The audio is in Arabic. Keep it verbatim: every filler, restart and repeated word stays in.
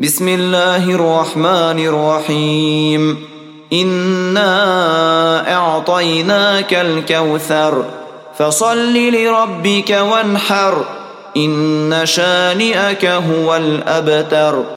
بسم الله الرحمن الرحيم إنا أعطيناك الكوثر فصل لربك وانحر إن شانئك هو الأبتر.